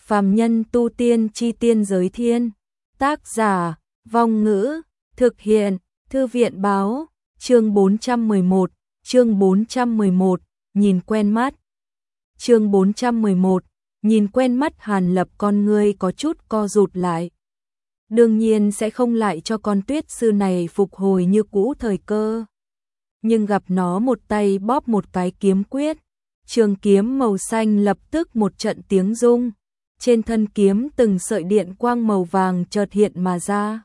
Phàm nhân tu tiên chi tiên giới thiên. Tác giả, Vong Ngữ, thực hiện, Thư viện báo, chương 411, chương 411, nhìn quen mắt. Chương 411, nhìn quen mắt. Hàn Lập con ngươi có chút co rụt lại. Đương nhiên sẽ không lại cho con Tuyết sư này phục hồi như cũ thời cơ. Nhưng gặp nó một tay bóp một cái kiếm quyết, trường kiếm màu xanh lập tức một trận tiếng rung. Trên thân kiếm từng sợi điện quang màu vàng chợt hiện mà ra,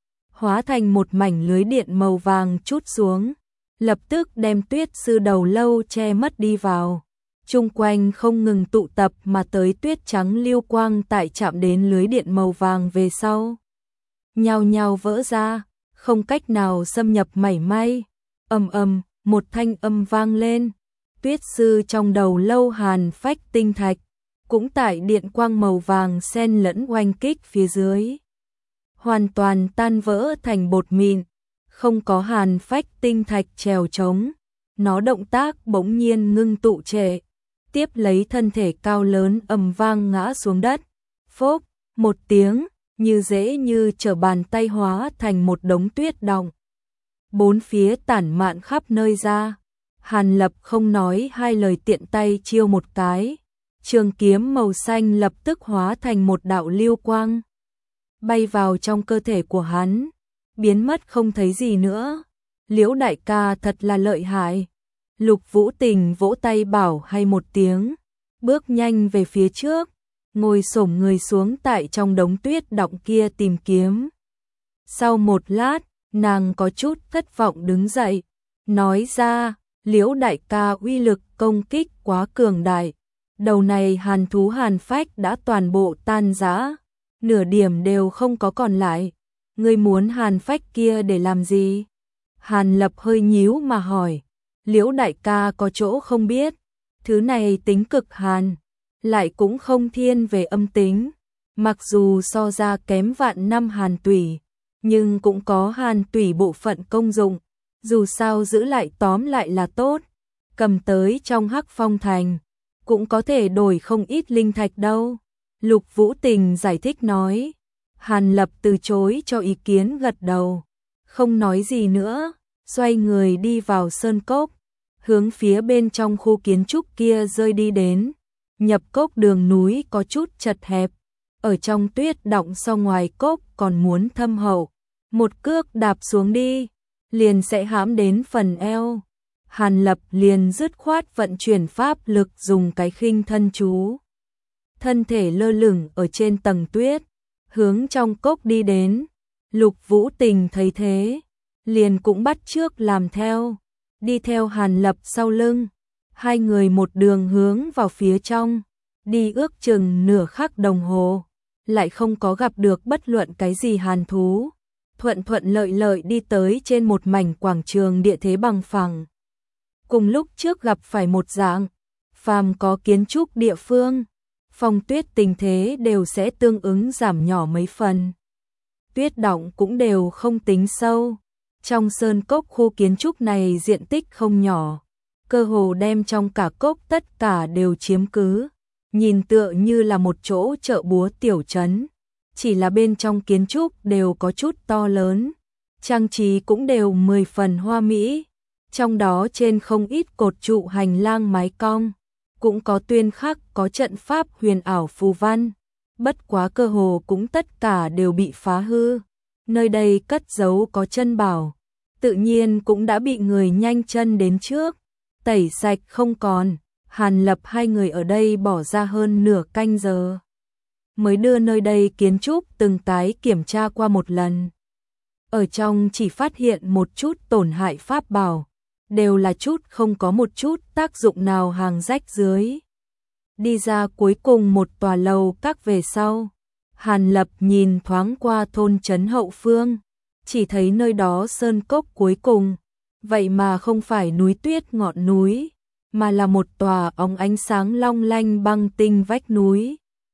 hóa thành một mảnh lưới điện màu vàng trút xuống, lập tức đem Tuyết sư đầu lâu che mất đi vào. Chung quanh không ngừng tụ tập mà tới tuyết trắng lưu quang tại chạm đến lưới điện màu vàng về sau, nhao nhao vỡ ra, không cách nào xâm nhập mảy may. Ầm ầm, một thanh âm vang lên. Tuyết sư trong đầu lâu hàn phách tinh thạch cũng tại điện quang màu vàng xen lẫn oanh kích phía dưới, hoàn toàn tan vỡ thành bột mịn, không có hàn phách tinh thạch trèo trống, nó động tác bỗng nhiên ngưng tụ trệ, tiếp lấy thân thể cao lớn ầm vang ngã xuống đất, phốp, một tiếng, như dễ như trở bàn tay hóa thành một đống tuyết đọng. Bốn phía tản mạn khắp nơi ra. Hàn Lập không nói hai lời tiện tay chiêu một cái, trường kiếm màu xanh lập tức hóa thành một đạo lưu quang, bay vào trong cơ thể của hắn, biến mất không thấy gì nữa. Liễu đại ca thật là lợi hại. Lục Vũ Tình vỗ tay bảo hay một tiếng, bước nhanh về phía trước, ngồi xổm người xuống tại trong đống tuyết đọng kia tìm kiếm. Sau một lát, nàng có chút thất vọng đứng dậy, nói ra, Liễu đại ca uy lực công kích quá cường đại, đầu này hàn thú hàn phách đã toàn bộ tan rã, nửa điểm đều không có còn lại. Ngươi muốn hàn phách kia để làm gì? Hàn Lập hơi nhíu mà hỏi. Liễu đại ca có chỗ không biết, thứ này tính cực hàn, lại cũng không thiên về âm tính, mặc dù so ra kém vạn năm hàn tủy, nhưng cũng có hàn tủy bộ phận công dụng, dù sao giữ lại tóm lại là tốt, cầm tới trong Hắc Phong Thành, cũng có thể đổi không ít linh thạch đâu. Lục Vũ Tình giải thích nói. Hàn Lập từ chối cho ý kiến gật đầu, không nói gì nữa, xoay người đi vào sơn cốc, hướng phía bên trong khu kiến trúc kia rơi đi đến. Nhập cốc đường núi có chút chật hẹp, ở trong tuyết đọng so ngoài cốc còn muốn thâm hậu, một cước đạp xuống đi, liền sẽ hãm đến phần eo. Hàn Lập liền dứt khoát vận chuyển pháp lực dùng cái khinh thân chú. Thân thể lơ lửng ở trên tầng tuyết, hướng trong cốc đi đến. Lục Vũ Tình thấy thế, liền cũng bắt chước làm theo, đi theo Hàn Lập sau lưng. Hai người một đường hướng vào phía trong, đi ước chừng nửa khắc đồng hồ, lại không có gặp được bất luận cái gì hàn thú. Thuận lợi lợi đi tới trên một mảnh quảng trường địa thế bằng phẳng. Cùng lúc trước gặp phải một dạng, phàm có kiến trúc địa phương, phong tuyết tình thế đều sẽ tương ứng giảm nhỏ mấy phần. Tuyết đọng cũng đều không tính sâu. Trong sơn cốc khu kiến trúc này diện tích không nhỏ, cơ hồ đem trong cả cốc tất cả đều chiếm cứ, nhìn tựa như là một chỗ chợ búa tiểu trấn. Chỉ là bên trong kiến trúc đều có chút to lớn, trang trí cũng đều 10 phần hoa mỹ, trong đó trên không ít cột trụ hành lang mái cong, cũng có tuyên khắc có trận pháp huyền ảo phù văn, bất quá cơ hồ cũng tất cả đều bị phá hư. Nơi đây cất giấu có chân bảo, tự nhiên cũng đã bị người nhanh chân đến trước, tẩy sạch không còn. Hàn Lập hai người ở đây bỏ ra hơn nửa canh giờ, mới đưa nơi đây kiến trúc từng cái kiểm tra qua một lần. Ở trong chỉ phát hiện một chút tổn hại pháp bảo, đều là chút không có một chút tác dụng nào hàng rách dưới. Đi ra cuối cùng một tòa lầu các về sau, Hàn Lập nhìn thoáng qua thôn trấn hậu phương, chỉ thấy nơi đó sơn cốc cuối cùng, vậy mà không phải núi tuyết ngọn núi, mà là một tòa óng ánh sáng long lanh băng tinh vách núi.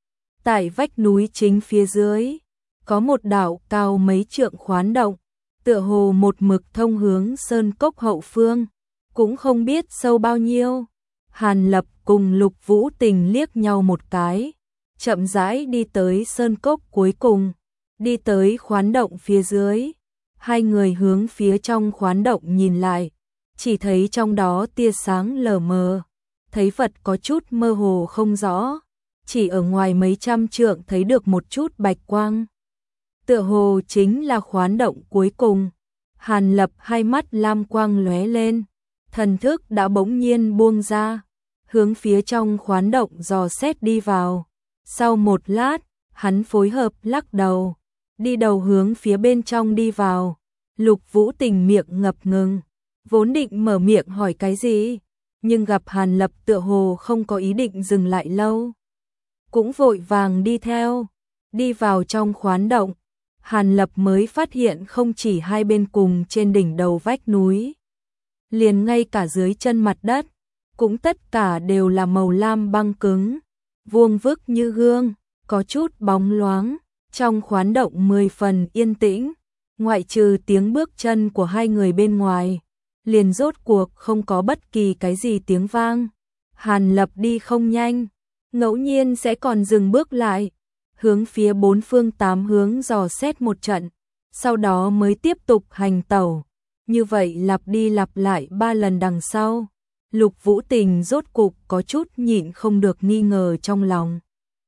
Tại vách núi chính phía dưới, có một đạo cao mấy trượng khoán động, tựa hồ một mực thông hướng sơn cốc hậu phương, cũng không biết sâu bao nhiêu. Hàn Lập cùng Lục Vũ Tình liếc nhau một cái, chậm rãi đi tới sơn cốc cuối cùng, đi tới khoán động phía dưới. Hai người hướng phía trong khoán động nhìn lại, chỉ thấy trong đó tia sáng lờ mờ, thấy vật có chút mơ hồ không rõ, chỉ ở ngoài mấy trăm trượng thấy được một chút bạch quang. Tựa hồ chính là khoán động cuối cùng. Hàn Lập hai mắt lam quang lóe lên, thần thức đã bỗng nhiên buông ra, hướng phía trong khoán động dò xét đi vào. Sau một lát, hắn phối hợp lắc đầu, đi đầu hướng phía bên trong đi vào. Lục Vũ Tình miệng ngập ngừng, vốn định mở miệng hỏi cái gì, nhưng gặp Hàn Lập tựa hồ không có ý định dừng lại lâu, cũng vội vàng đi theo. Đi vào trong khoán động, Hàn Lập mới phát hiện không chỉ hai bên cùng trên đỉnh đầu vách núi, liền ngay cả dưới chân mặt đất, cũng tất cả đều là màu lam băng cứng, vuông vức như gương, có chút bóng loáng. Trong khoán động 10 phần yên tĩnh, ngoại trừ tiếng bước chân của hai người bên ngoài, liền rốt cuộc không có bất kỳ cái gì tiếng vang. Hàn Lập đi không nhanh, ngẫu nhiên sẽ còn dừng bước lại, hướng phía bốn phương tám hướng dò xét một trận, sau đó mới tiếp tục hành tẩu. Như vậy lặp đi lặp lại 3 lần đằng sau, Lục Vũ Tình rốt cục có chút nhịn không được nghi ngờ trong lòng.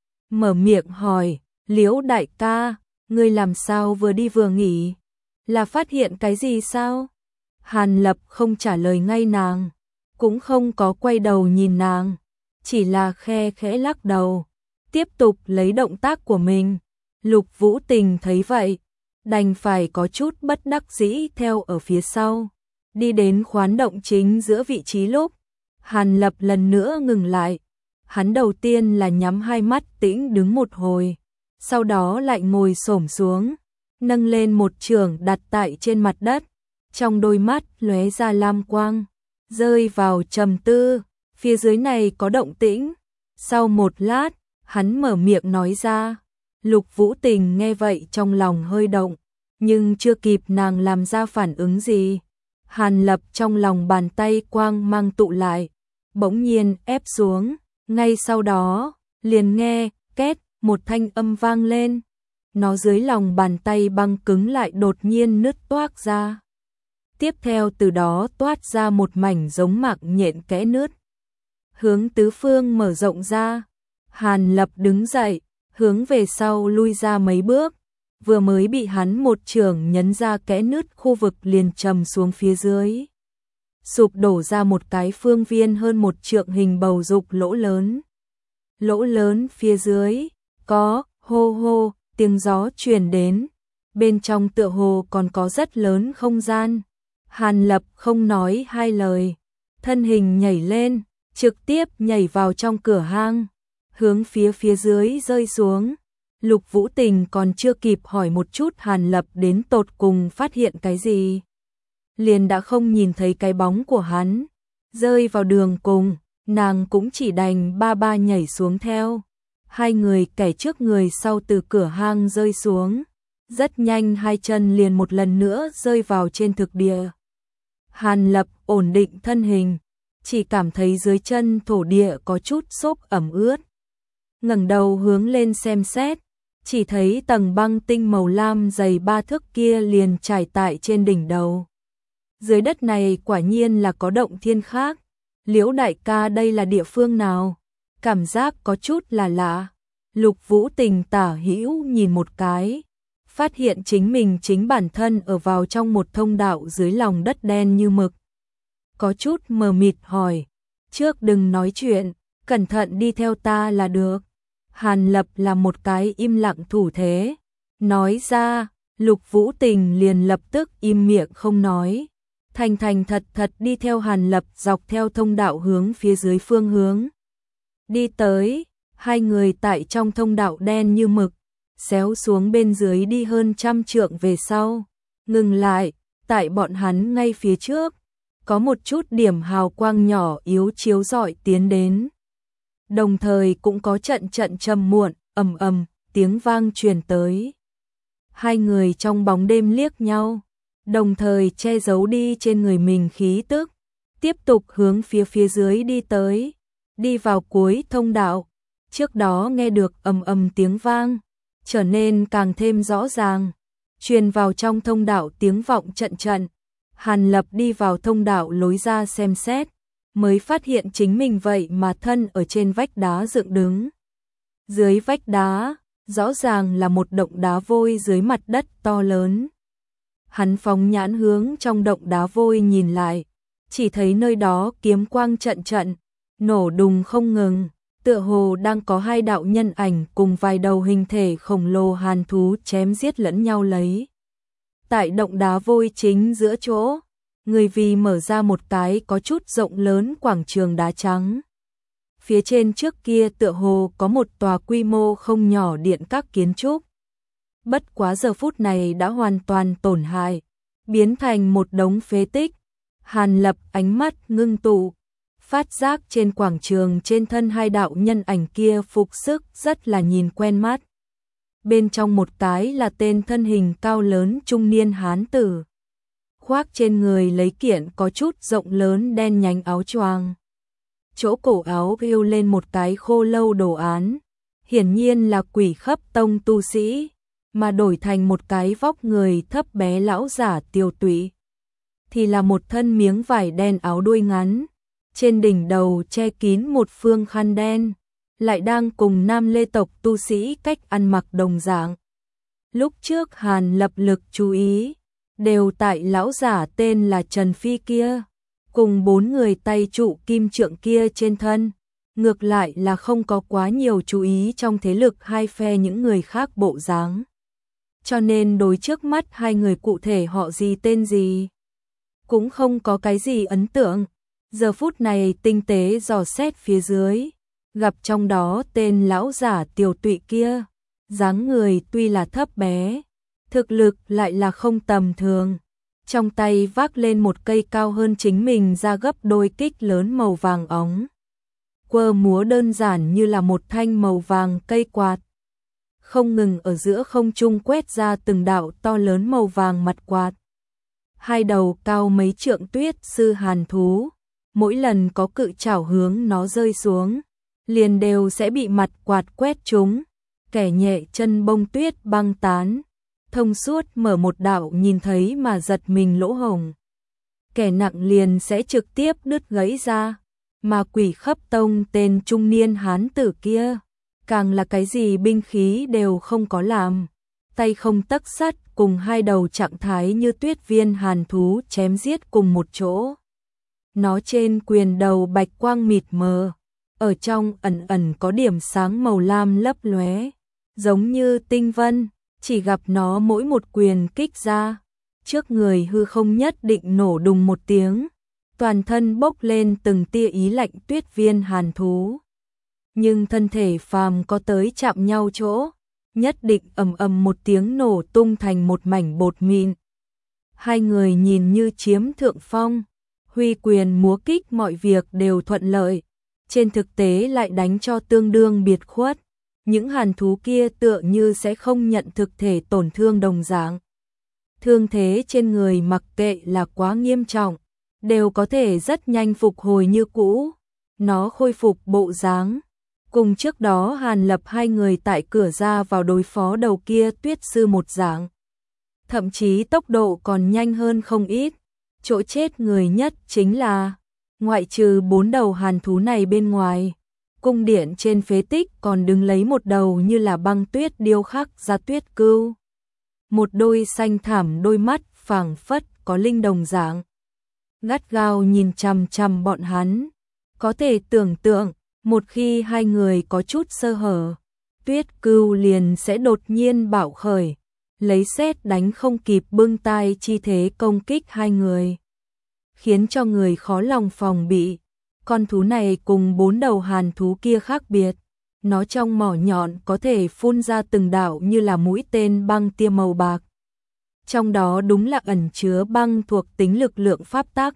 Mở miệng hỏi, Liễu đại ca, ngươi làm sao vừa đi vừa nghỉ? Là phát hiện cái gì sao? Hàn Lập không trả lời ngay nàng, cũng không có quay đầu nhìn nàng, chỉ là khe khẽ lắc đầu, tiếp tục lấy động tác của mình. Lục Vũ Tình thấy vậy, đành phải có chút bất đắc dĩ theo ở phía sau. Đi đến khoán động chính giữa vị trí lúc, Hàn Lập lần nữa ngừng lại. Hắn đầu tiên là nhắm hai mắt tĩnh đứng một hồi, sau đó lại ngồi xổm xuống, nâng lên một chưởng đặt tại trên mặt đất, trong đôi mắt lóe ra lam quang, rơi vào trầm tư. Phía dưới này có động tĩnh. Sau một lát, hắn mở miệng nói ra. Lục Vũ Tình nghe vậy trong lòng hơi động, nhưng chưa kịp nàng làm ra phản ứng gì, Hàn Lập trong lòng bàn tay quang mang tụ lại, bỗng nhiên ép xuống. Ngay sau đó, liền nghe két một thanh âm vang lên, nó dưới lòng bàn tay băng cứng lại đột nhiên nứt toác ra. Tiếp theo từ đó toát ra một mảnh giống mạc nhện kẽ nứt, hướng tứ phương mở rộng ra. Hàn Lập đứng dậy, hướng về sau lui ra mấy bước, vừa mới bị hắn một chưởng nhấn ra kẽ nứt khu vực liền trầm xuống phía dưới, sụp đổ ra một cái phương viên hơn một trượng hình bầu dục lỗ lớn. Lỗ lớn phía dưới có hô hô tiếng gió truyền đến, bên trong tựa hồ còn có rất lớn không gian. Hàn Lập không nói hai lời, thân hình nhảy lên, trực tiếp nhảy vào trong cửa hang, hướng phía dưới rơi xuống. Lục Vũ Tình còn chưa kịp hỏi một chút Hàn Lập đến tột cùng phát hiện cái gì, liền đã không nhìn thấy cái bóng của hắn. Rơi vào đường cùng, nàng cũng chỉ đành ba nhảy xuống theo. Hai người kẻ trước người sau từ cửa hang rơi xuống, rất nhanh hai chân liền một lần nữa rơi vào trên thực địa. Hàn Lập ổn định thân hình, chỉ cảm thấy dưới chân thổ địa có chút xốp ẩm ướt. Ngẩng đầu hướng lên xem xét, chỉ thấy tầng băng tinh màu lam dày 3 thước kia liền trải tại trên đỉnh đầu. Dưới đất này quả nhiên là có động thiên khác. Liễu đại ca, đây là địa phương nào? Cảm giác có chút là lạ. Lục Vũ Tình tả hữu nhìn một cái, phát hiện chính mình chính bản thân ở vào trong một thông đạo dưới lòng đất đen như mực. Có chút mờ mịt hỏi, trước đừng nói chuyện, cẩn thận đi theo ta là được. Hàn Lập là một cái im lặng thủ thế, nói ra. Lục Vũ Tình liền lập tức im miệng không nói, thành thật đi theo Hàn Lập dọc theo thông đạo hướng phía dưới phương hướng đi tới. Hai người tại trong thông đạo đen như mực, xéo xuống bên dưới đi hơn 100 trượng về sau, ngừng lại. Tại bọn hắn ngay phía trước, có một chút điểm hào quang nhỏ yếu chiếu rọi tiến đến, đồng thời cũng có trận trầm muộn ầm tiếng vang truyền tới. Hai người trong bóng đêm liếc nhau, đồng thời che giấu đi trên người mình khí tức, tiếp tục hướng phía dưới đi tới. Đi vào cuối thông đạo, trước đó nghe được ầm ầm tiếng vang, trở nên càng thêm rõ ràng, truyền vào trong thông đạo tiếng vọng trận trận. Hàn Lập đi vào thông đạo lối ra xem xét, mới phát hiện chính mình vậy mà thân ở trên vách đá dựng đứng. Dưới vách đá, rõ ràng là một động đá vôi dưới mặt đất to lớn. Hắn phóng nhãn hướng trong động đá vôi nhìn lại, chỉ thấy nơi đó kiếm quang trận trận, nổ đùng không ngừng, tựa hồ đang có hai đạo nhân ảnh cùng vài đầu hình thể khổng lồ hàn thú chém giết lẫn nhau lấy. Tại động đá vôi chính giữa chỗ, người vì mở ra một cái có chút rộng lớn quảng trường đá trắng. Phía trên trước kia tựa hồ có một tòa quy mô không nhỏ điện các kiến trúc. Bất quá giờ phút này đã hoàn toàn tổn hại, biến thành một đống phế tích. Hàn Lập ánh mắt ngưng tụ, phát giác trên quảng trường trên thân hai đạo nhân ảnh kia phục sức rất là nhìn quen mắt. Bên trong một cái là tên thân hình cao lớn trung niên hán tử, khoác trên người lấy kiện có chút rộng lớn đen nhánh áo choàng. Chỗ cổ áo thêu lên một cái khô lâu đồ án, hiển nhiên là Quỷ Khấp Tông tu sĩ, mà đổi thành một cái vóc người thấp bé lão giả tiều tụy thì là một thân miếng vải đen áo đuôi ngắn, trên đỉnh đầu che kín một phương khăn đen, lại đang cùng Nam Lê tộc tu sĩ cách ăn mặc đồng dạng. Lúc trước Hàn Lập lực chú ý, đều tại lão giả tên là Trần Phi kia, cùng 4 người tay trụ kim trượng kia trên thân, ngược lại là không có quá nhiều chú ý trong thế lực hai phe những người khác bộ dáng. Cho nên đối trước mắt hai người cụ thể họ gì tên gì, cũng không có cái gì ấn tượng. Giờ phút này tinh tế dò xét phía dưới, gặp trong đó tên lão giả tiều tụy kia, dáng người tuy là thấp bé, thực lực lại là không tầm thường. Trong tay vác lên một cây cao hơn chính mình ra gấp đôi kích lớn màu vàng óng. Quơ múa đơn giản như là một thanh màu vàng cây quạt, không ngừng ở giữa không trung quét ra từng đạo to lớn màu vàng mặt quạt. Hai đầu cao mấy trượng tuyết sư hàn thú, mỗi lần có cự chảo hướng nó rơi xuống, liền đều sẽ bị mặt quạt quét trúng, kẻ nhẹ chân bông tuyết băng tán, thông suốt mở một đạo nhìn thấy mà giật mình lỗ hổng. Kẻ nặng liền sẽ trực tiếp đứt gãy ra, mà Quỷ Khấp Tông tên trung niên hán tử kia, càng là cái gì binh khí đều không có làm, tay không tấc sắt cùng hai đầu trạng thái như tuyết viên hàn thú chém giết cùng một chỗ. Nó trên quyền đầu bạch quang mịt mờ, ở trong ẩn ẩn có điểm sáng màu lam lấp lóe, giống như tinh vân, chỉ gặp nó mỗi một quyền kích ra, trước người hư không nhất định nổ đùng một tiếng, toàn thân bốc lên từng tia ý lạnh tuyết viên hàn thú. Nhưng thân thể phàm có tới chạm nhau chỗ, nhất định ầm ầm một tiếng nổ tung thành một mảnh bột mịn. Hai người nhìn như chiếm thượng phong, huy quyền múa kích mọi việc đều thuận lợi, trên thực tế lại đánh cho tương đương biệt khuất. Những hàn thú kia tựa như sẽ không nhận thực thể tổn thương đồng dạng. Thương thế trên người mặc kệ là quá nghiêm trọng, đều có thể rất nhanh phục hồi như cũ. Nó khôi phục bộ dáng. Cùng trước đó Hàn Lập hai người tại cửa ra vào đối phó đầu kia tuyết sư một dạng. Thậm chí tốc độ còn nhanh hơn không ít. Chỗ chết người nhất chính là, ngoại trừ 4 đầu hàn thú này bên ngoài, cung điện trên phế tích còn đứng lấy một đầu như là băng tuyết điêu khắc ra tuyết cưu. Một đôi xanh thẳm đôi mắt phảng phất có linh đồng dạng, gắt gao nhìn chằm chằm bọn hắn. Có thể tưởng tượng, một khi hai người có chút sơ hở, tuyết cưu liền sẽ đột nhiên bạo khởi, lấy sét đánh không kịp bưng tay chi thế công kích hai người, khiến cho người khó lòng phòng bị. Con thú này cùng 4 đầu hàn thú kia khác biệt, nó trong mỏ nhọn có thể phun ra từng đạo như là mũi tên băng tia màu bạc. Trong đó đúng là ẩn chứa băng thuộc tính lực lượng pháp tắc.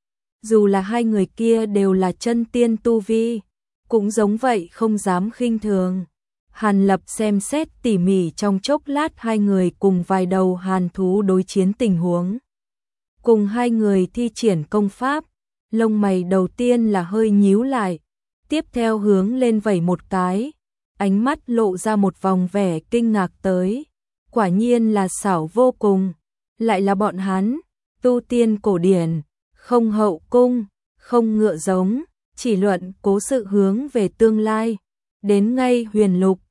Dù là hai người kia đều là chân tiên tu vi, cũng giống vậy không dám khinh thường. Hàn Lập xem xét tỉ mỉ trong chốc lát hai người cùng vài đầu hàn thú đối chiến tình huống. Cùng hai người thi triển công pháp, lông mày đầu tiên là hơi nhíu lại, tiếp theo hướng lên vẩy một cái, ánh mắt lộ ra một vòng vẻ kinh ngạc tới. Quả nhiên là xảo vô cùng, lại là bọn hắn, tu tiên cổ điển, không hậu cung, không ngựa giống, chỉ luận cố sự hướng về tương lai. Đến ngay huyền lục,